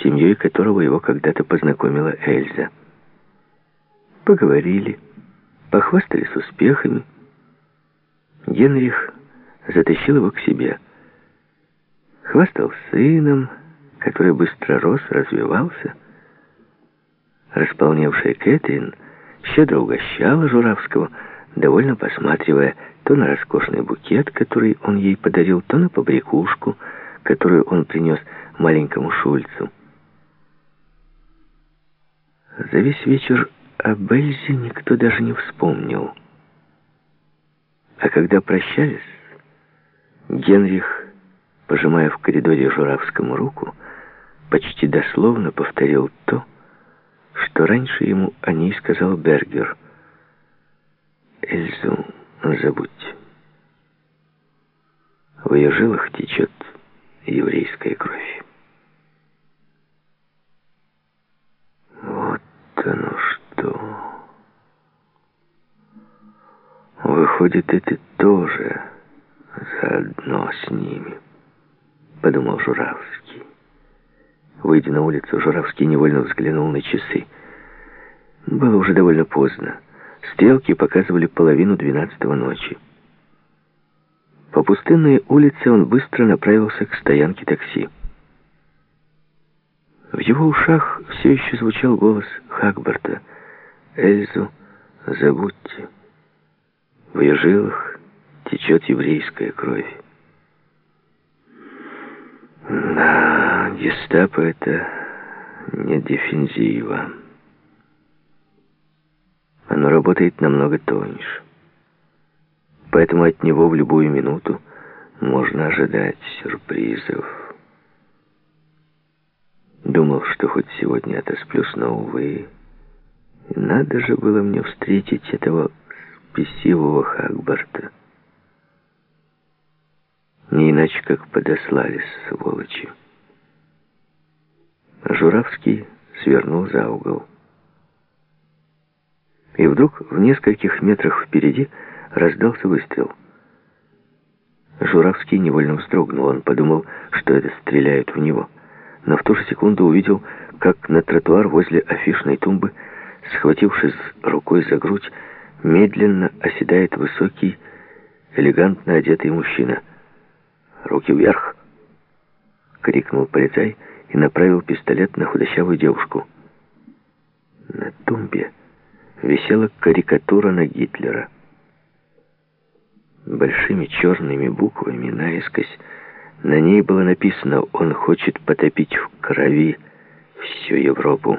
с семьей которого его когда-то познакомила Эльза. Поговорили, похвастались успехами. Генрих затащил его к себе. Хвастал сыном, который быстро рос, развивался. Располневшая Кэтрин щедро угощала Журавского, довольно посматривая то на роскошный букет, который он ей подарил, то на побрякушку, которую он принес маленькому Шульцу. За весь вечер об Эльзе никто даже не вспомнил. А когда прощались, Генрих, пожимая в коридоре Журавскому руку, почти дословно повторил то, что раньше ему о ней сказал Бергер. «Эльзу забудь. В ее жилах течет еврейская кровь». Вот оно что. Выходит, и ты тоже заодно с ними, подумал Журавский. Выйдя на улицу, Журавский невольно взглянул на часы. Было уже довольно поздно. Стрелки показывали 11:30 ночи. По пустынной улице он быстро направился к стоянке такси. В его ушах все еще звучал голос Хагбарта. «Эльзу забудьте. В ее жилах течет еврейская кровь». Да, гестапо — это не дефензива. Оно работает намного тоньше. Поэтому от него в любую минуту можно ожидать сюрпризов. Думал, что хоть сегодня отосплюсь, но, увы, надо же было мне встретить этого спесивого Хагбарта. Не иначе, как подослались, сволочи. Журавский свернул за угол. И вдруг в нескольких метрах впереди раздался выстрел. Журавский невольно вздрогнул. Он подумал, что это стреляют в него. Но в ту же секунду увидел, как на тротуар возле афишной тумбы, схватившись рукой за грудь, медленно оседает высокий, элегантно одетый мужчина. «Руки вверх!» — крикнул полицай и направил пистолет на худощавую девушку. На тумбе висела карикатура на Гитлера. Большими черными буквами наискось на ней было написано: «Он хочет потопить в крови всю Европу».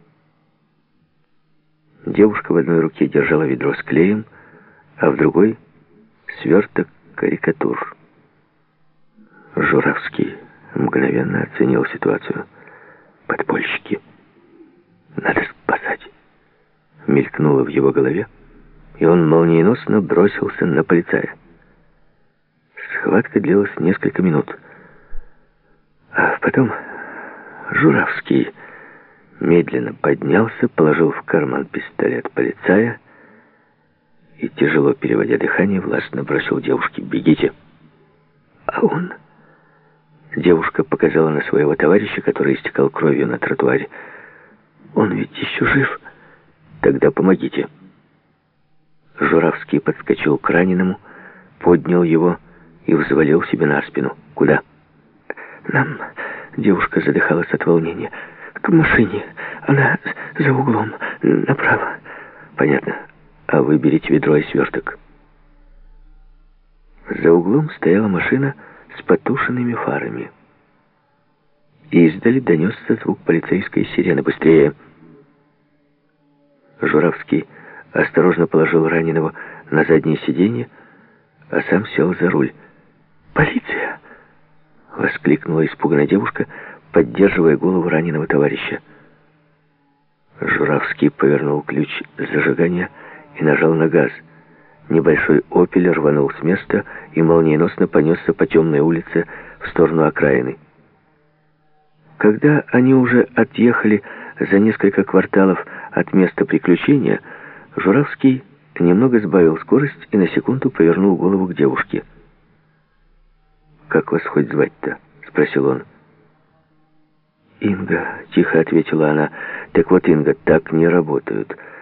Девушка в одной руке держала ведро с клеем, а в другой — сверток карикатур. Журавский мгновенно оценил ситуацию. «Подпольщики. Надо спасать». Мелькнуло в его голове, и он молниеносно бросился на полицая. Схватка длилась несколько минут. А потом Журавский медленно поднялся, положил в карман пистолет полицая и, тяжело переводя дыхание, властно бросил девушке: «Бегите». А он... Девушка показала на своего товарища, который истекал кровью на тротуаре. «Он ведь еще жив. Тогда помогите». Журавский подскочил к раненому, поднял его и взвалил себе на спину. «Куда?» «Нам...» Девушка задыхалась от волнения. «К машине. Она за углом. Направо». «Понятно. А вы берите ведро и сверток». За углом стояла машина с потушенными фарами. Издали донесся звук полицейской сирены. «Быстрее!» Журавский осторожно положил раненого на заднее сиденье, а сам сел за руль. «Полиция!» — воскликнула испуганная девушка, поддерживая голову раненого товарища. Журавский повернул ключ зажигания и нажал на газ. Небольшой «Опель» рванул с места и молниеносно понесся по темной улице в сторону окраины. Когда они уже отъехали за несколько кварталов от места приключения, Журавский немного сбавил скорость и на секунду повернул голову к девушке. «Как вас хоть звать-то?» — спросил он. Инга», — тихо ответила она. «Так вот, Инга, так не работают.